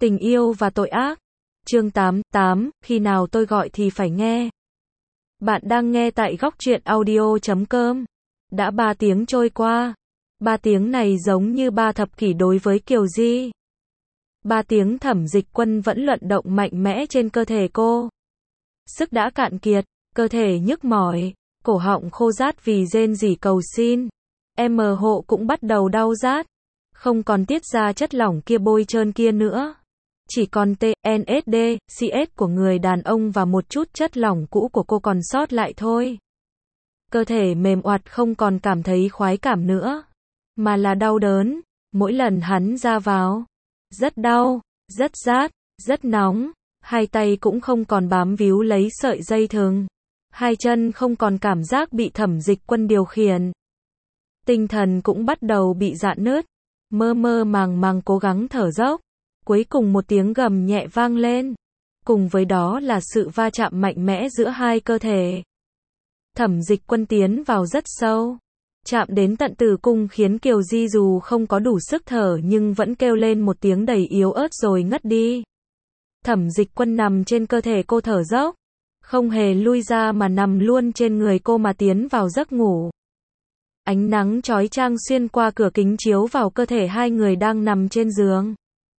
Tình yêu và tội ác. Chương 88, khi nào tôi gọi thì phải nghe. Bạn đang nghe tại góc truyện audio.com. Đã 3 tiếng trôi qua. 3 tiếng này giống như 3 thập kỷ đối với Kiều Di. 3 tiếng Thẩm Dịch Quân vẫn luận động mạnh mẽ trên cơ thể cô. Sức đã cạn kiệt, cơ thể nhức mỏi, cổ họng khô rát vì rên rỉ cầu xin. Hộ cũng bắt đầu đau rát. Không còn tiết ra chất lỏng kia bôi trơn kia nữa. Chỉ còn TNSD, CS của người đàn ông và một chút chất lỏng cũ của cô còn sót lại thôi. Cơ thể mềm oặt không còn cảm thấy khoái cảm nữa, mà là đau đớn. Mỗi lần hắn ra vào, rất đau, rất rát, rất nóng. Hai tay cũng không còn bám víu lấy sợi dây thừng. Hai chân không còn cảm giác bị Thẩm Dịch Quân điều khiển. Tinh thần cũng bắt đầu bị rạn nứt. Mơ mơ màng màng cố gắng thở dốc. Cuối cùng một tiếng gầm nhẹ vang lên. Cùng với đó là sự va chạm mạnh mẽ giữa hai cơ thể. Thẩm Dịch Quân tiến vào rất sâu. Chạm đến tận tử cung khiến Kiều Di dù không có đủ sức thở nhưng vẫn kêu lên một tiếng đầy yếu ớt rồi ngất đi. Thẩm Dịch Quân nằm trên cơ thể cô thở dốc. Không hề lui ra mà nằm luôn trên người cô mà tiến vào giấc ngủ. Ánh nắng chói chang xuyên qua cửa kính chiếu vào cơ thể hai người đang nằm trên giường.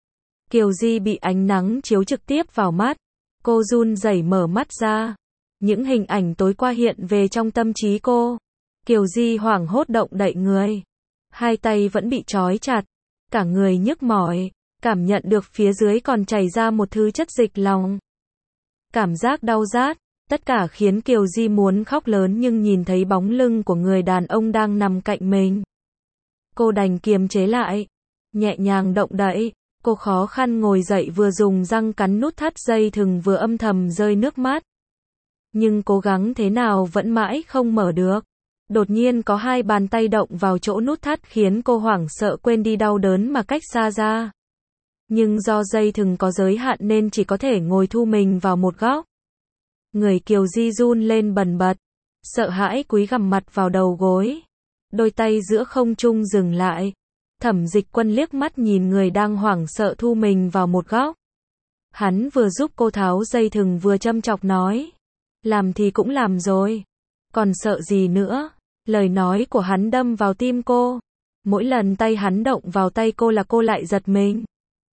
Kiều Di bị ánh nắng chiếu trực tiếp vào mắt. Cô run rẩy mở mắt ra. Những hình ảnh tối qua hiện về trong tâm trí cô. Kiều Di hoảng hốt động đậy người. Hai tay vẫn bị trói chặt. Cả người nhức mỏi. Cảm nhận được phía dưới còn chảy ra một thứ chất dịch lòng. Cảm giác đau rát. Tất cả khiến Kiều Di muốn khóc lớn nhưng nhìn thấy bóng lưng của người đàn ông đang nằm cạnh mình. Cô đành kiềm chế lại. Nhẹ nhàng động đậy. Cô khó khăn ngồi dậy vừa dùng răng cắn nút thắt dây thừng vừa âm thầm rơi nước mắt. Nhưng cố gắng thế nào vẫn mãi không mở được. Đột nhiên có hai bàn tay động vào chỗ nút thắt khiến cô hoảng sợ quên đi đau đớn mà cách xa ra. Nhưng do dây thừng có giới hạn nên chỉ có thể ngồi thu mình vào một góc. Người Kiều Di run lên bần bật. Sợ hãi cúi gằm mặt vào đầu gối. Đôi tay giữa không trung dừng lại. Thẩm Dịch Quân liếc mắt nhìn người đang hoảng sợ thu mình vào một góc. Hắn vừa giúp cô tháo dây thừng vừa châm chọc nói. Làm thì cũng làm rồi. Còn sợ gì nữa? Lời nói của hắn đâm vào tim cô. Mỗi lần tay hắn động vào tay cô là cô lại giật mình.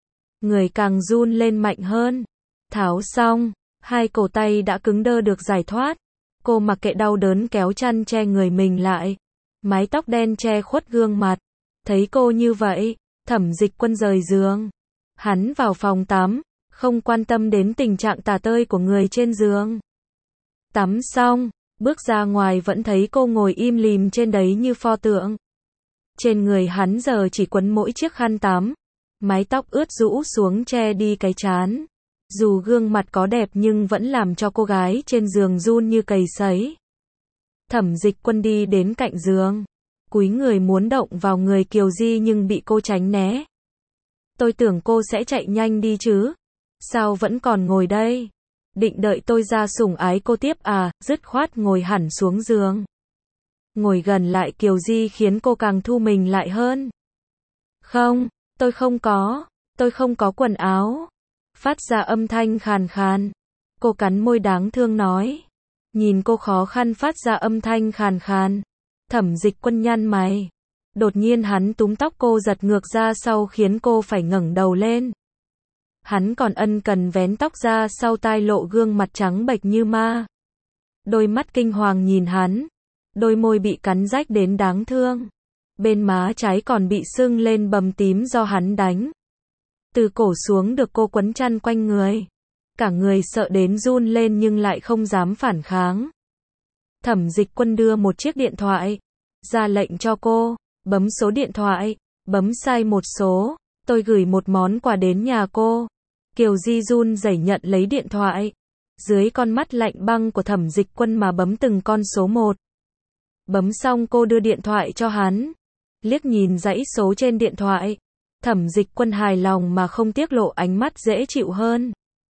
Người càng run lên mạnh hơn. Tháo xong, hai cổ tay đã cứng đơ được giải thoát. Cô mặc kệ đau đớn kéo chăn che người mình lại. Mái tóc đen che khuất gương mặt. Thấy cô như vậy, Thẩm Dịch Quân rời giường. Hắn vào phòng tắm, không quan tâm đến tình trạng tả tơi của người trên giường. Tắm xong, bước ra ngoài vẫn thấy cô ngồi im lìm trên đấy như pho tượng. Trên người hắn giờ chỉ quấn mỗi chiếc khăn tắm. Mái tóc ướt rũ xuống che đi cái trán. Dù gương mặt có đẹp nhưng vẫn làm cho cô gái trên giường run như cầy sấy. Thẩm Dịch Quân đi đến cạnh giường. Cúi người muốn động vào người Kiều Di nhưng bị cô tránh né. Tôi tưởng cô sẽ chạy nhanh đi chứ. Sao vẫn còn ngồi đây? Định đợi tôi ra sủng ái cô tiếp à? Dứt khoát ngồi hẳn xuống giường. Ngồi gần lại Kiều Di khiến cô càng thu mình lại hơn. Không, tôi không có quần áo. Phát ra âm thanh khàn khàn. Cô cắn môi đáng thương nói. Nhìn cô khó khăn phát ra âm thanh khàn khàn. Thẩm Dịch Quân nhăn mày. Đột nhiên hắn túm tóc cô giật ngược ra sau khiến cô phải ngẩng đầu lên. Hắn còn ân cần vén tóc ra sau tai lộ gương mặt trắng bệch như ma. Đôi mắt kinh hoàng nhìn hắn. Đôi môi bị cắn rách đến đáng thương. Bên má trái còn bị sưng lên bầm tím do hắn đánh. Từ cổ xuống được cô quấn chăn quanh người. Cả người sợ đến run lên nhưng lại không dám phản kháng. Thẩm Dịch Quân đưa một chiếc điện thoại. Ra lệnh cho cô. Bấm số điện thoại. Bấm sai một số. Tôi gửi một món quà đến nhà cô. Kiều Di run rẩy nhận lấy điện thoại. Dưới con mắt lạnh băng của Thẩm Dịch Quân mà bấm từng con số một. Bấm xong cô đưa điện thoại cho hắn. Liếc nhìn dãy số trên điện thoại. Thẩm Dịch Quân hài lòng mà không tiếc lộ ánh mắt dễ chịu hơn.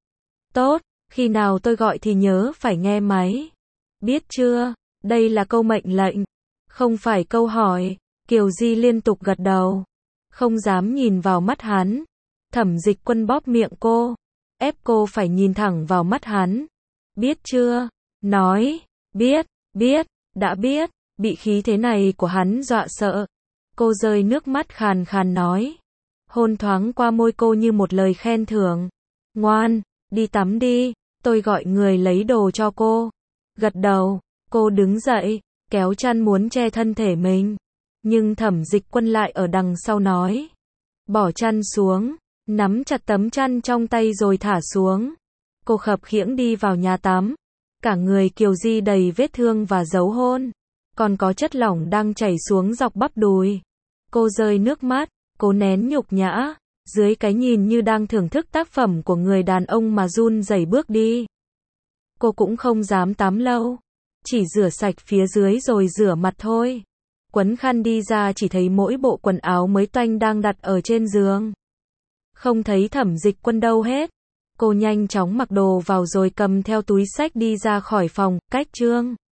Tốt, khi nào tôi gọi thì nhớ phải nghe máy. Biết chưa? Đây là câu mệnh lệnh, không phải câu hỏi. Kiều Di liên tục gật đầu. Không dám nhìn vào mắt hắn. Thẩm Dịch Quân bóp miệng cô, ép cô phải nhìn thẳng vào mắt hắn. Biết chưa? Nói, biết, đã biết, bị khí thế này của hắn dọa sợ. Cô rơi nước mắt khàn khàn nói. Hôn thoáng qua môi cô như một lời khen thưởng. Ngoan, đi tắm đi, tôi gọi người lấy đồ cho cô. Gật đầu, cô đứng dậy, kéo chăn muốn che thân thể mình. Nhưng Thẩm Dịch Quân lại ở đằng sau nói. Bỏ chăn xuống, nắm chặt tấm chăn trong tay rồi thả xuống. Cô khập khiễng đi vào nhà tắm. Cả người Kiều Di đầy vết thương và dấu hôn. Còn có chất lỏng đang chảy xuống dọc bắp đùi. Cô rơi nước mắt, cố nén nhục nhã. Dưới cái nhìn như đang thưởng thức tác phẩm của người đàn ông mà run rẩy bước đi. Cô cũng không dám tắm lâu. Chỉ rửa sạch phía dưới rồi rửa mặt thôi. Quấn khăn đi ra chỉ thấy mỗi bộ quần áo mới toanh đang đặt ở trên giường. Không thấy Thẩm Dịch Quân đâu hết. Cô nhanh chóng mặc đồ vào rồi cầm theo túi xách đi ra khỏi phòng, cách Trương